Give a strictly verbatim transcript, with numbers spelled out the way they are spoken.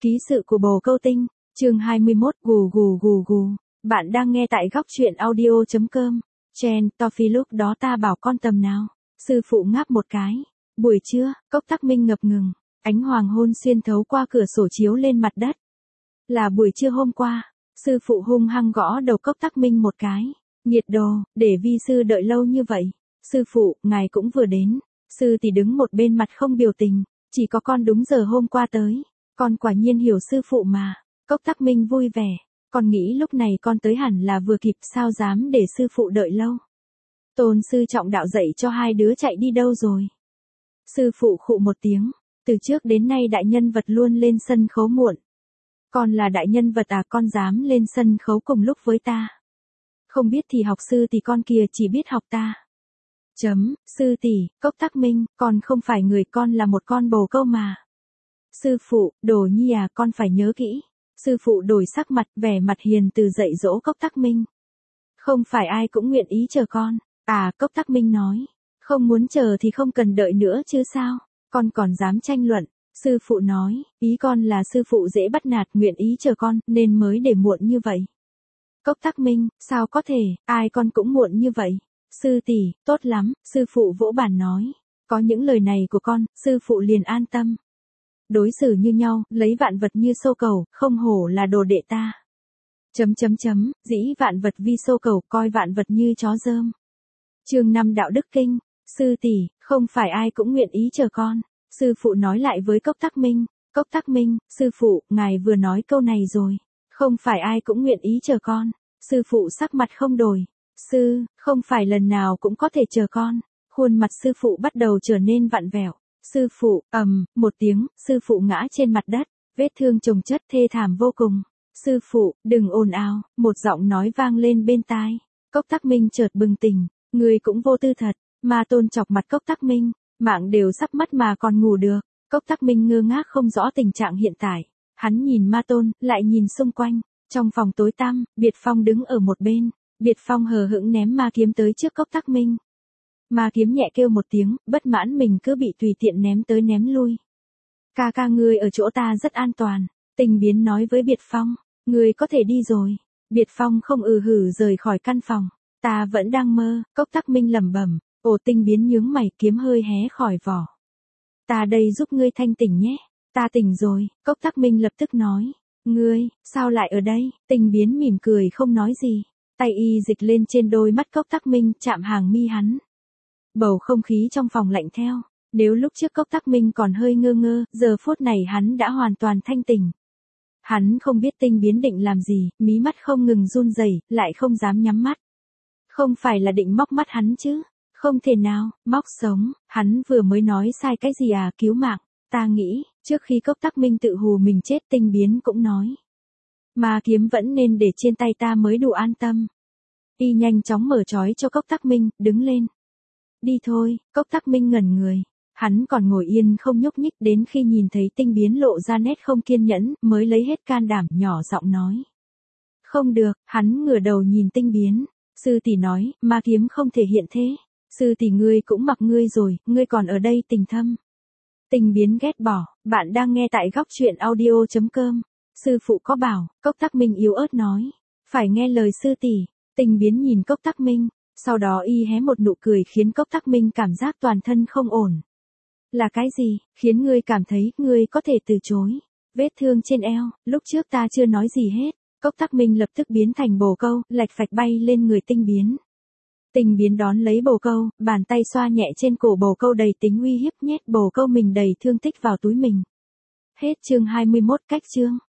Ký sự của bồ câu tinh, chương hai mươi mốt, gù gù gù gù. Bạn đang nghe tại góc truyện audio chấm com. Chen, Toffee lúc đó ta bảo con tầm nào? Sư phụ ngáp một cái. Buổi trưa, Cốc Tắc Minh ngập ngừng. Ánh hoàng hôn xuyên thấu qua cửa sổ chiếu lên mặt đất. Là buổi trưa hôm qua. Sư phụ hung hăng gõ đầu Cốc Tắc Minh một cái. Nghiệt đồ, để vi sư đợi lâu như vậy. Sư phụ, ngài cũng vừa đến. Sư tỷ đứng một bên mặt không biểu tình. Chỉ có con đúng giờ hôm qua tới. Con quả nhiên hiểu sư phụ mà. Cốc Tắc Minh vui vẻ. Con nghĩ lúc này con tới hẳn là vừa kịp, sao dám để sư phụ đợi lâu. Tôn sư trọng đạo dạy cho hai đứa chạy đi đâu rồi. Sư phụ khụ một tiếng. Từ trước đến nay đại nhân vật luôn lên sân khấu muộn. Con là đại nhân vật à, con dám lên sân khấu cùng lúc với ta. Không biết thì học sư thì con kia chỉ biết học ta. Chấm, sư tỷ, Cốc Tắc Minh, con không phải người, con là một con bồ câu mà. Sư phụ, đồ nhi à, con phải nhớ kỹ. Sư phụ đổi sắc mặt, vẻ mặt hiền từ dạy dỗ Cốc Tắc Minh. Không phải ai cũng nguyện ý chờ con. À, Cốc Tắc Minh nói. Không muốn chờ thì không cần đợi nữa chứ sao. Con còn dám tranh luận. Sư phụ nói, ý con là sư phụ dễ bắt nạt, nguyện ý chờ con, nên mới để muộn như vậy. Cốc Tắc Minh, sao có thể, ai con cũng muộn như vậy. Sư tỷ, tốt lắm, sư phụ vỗ bàn nói. Có những lời này của con, sư phụ liền an tâm. Đối xử như nhau, lấy vạn vật như sâu cầu, không hổ là đồ đệ ta. Chấm chấm chấm, dĩ vạn vật vi sâu cầu, coi vạn vật như chó dơm. Chương năm Đạo Đức Kinh. Sư tỷ, không phải ai cũng nguyện ý chờ con. Sư phụ nói lại với Cốc Tắc Minh. Cốc Tắc Minh, sư phụ, ngài vừa nói câu này rồi. Không phải ai cũng nguyện ý chờ con. Sư phụ sắc mặt không đổi. Sư, không phải lần nào cũng có thể chờ con. Khuôn mặt sư phụ bắt đầu trở nên vặn vẹo. Sư phụ, ầm, một tiếng, sư phụ ngã trên mặt đất, vết thương chồng chất thê thảm vô cùng. Sư phụ, đừng ồn ào, một giọng nói vang lên bên tai. Cốc Tắc Minh chợt bừng tỉnh, người cũng vô tư thật. Ma Tôn chọc mặt Cốc Tắc Minh, mạng đều sắp mất mà còn ngủ được. Cốc Tắc Minh ngơ ngác không rõ tình trạng hiện tại. Hắn nhìn Ma Tôn, lại nhìn xung quanh. Trong phòng tối tăm, Biệt Phong đứng ở một bên. Biệt Phong hờ hững ném ma kiếm tới trước Cốc Tắc Minh. Ma kiếm nhẹ kêu một tiếng, bất mãn mình cứ bị tùy tiện ném tới ném lui. Ca ca ngươi ở chỗ ta rất an toàn. Tình Biến nói với Biệt Phong, ngươi có thể đi rồi. Biệt Phong không ừ hử rời khỏi căn phòng. Ta vẫn đang mơ, Cốc Tắc Minh lẩm bẩm. Ồ, Tình Biến nhướng mày, kiếm hơi hé khỏi vỏ. Ta đây giúp ngươi thanh tỉnh nhé. Ta tỉnh rồi, Cốc Tắc Minh lập tức nói. Ngươi, sao lại ở đây? Tình Biến mỉm cười không nói gì. Tay y dịch lên trên đôi mắt Cốc Tắc Minh, chạm hàng mi hắn. Bầu không khí trong phòng lạnh theo. Nếu lúc trước Cốc Tắc Minh còn hơi ngơ ngơ, giờ phút này hắn đã hoàn toàn thanh tỉnh. Hắn không biết Tình Biến định làm gì, mí mắt không ngừng run rẩy, lại không dám nhắm mắt. Không phải là định móc mắt hắn chứ? Không thể nào, móc sống, hắn vừa mới nói sai cái gì à, cứu mạng. Ta nghĩ, trước khi Cốc Tắc Minh tự hù mình chết, Tình Biến cũng nói. Ma kiếm vẫn nên để trên tay ta mới đủ an tâm. Y nhanh chóng mở trói cho Cốc Tắc Minh, đứng lên. Đi thôi, Cốc Tắc Minh ngẩn người. Hắn còn ngồi yên không nhúc nhích, đến khi nhìn thấy Tình Biến lộ ra nét không kiên nhẫn, mới lấy hết can đảm, nhỏ giọng nói. Không được, hắn ngửa đầu nhìn Tình Biến. Sư tỷ nói, ma kiếm không thể hiện thế. Sư tỷ ngươi cũng mặc ngươi rồi, ngươi còn ở đây Tình Thâm. Tình Biến ghét bỏ, bạn đang nghe tại góc truyện audio chấm com. Sư phụ có bảo, Cốc Tắc Minh yếu ớt nói. Phải nghe lời sư tỷ. Tình Biến nhìn Cốc Tắc Minh. Sau đó y hé một nụ cười khiến Cốc Tắc Minh cảm giác toàn thân không ổn. Là cái gì, khiến ngươi cảm thấy, ngươi có thể từ chối? Vết thương trên eo, lúc trước ta chưa nói gì hết. Cốc Tắc Minh lập tức biến thành bồ câu, lạch phạch bay lên người Tình Biến. Tình Biến đón lấy bồ câu, bàn tay xoa nhẹ trên cổ bồ câu đầy tính uy hiếp, nhét bồ câu mình đầy thương tích vào túi mình. Hết chương hai mươi mốt. Cách chương.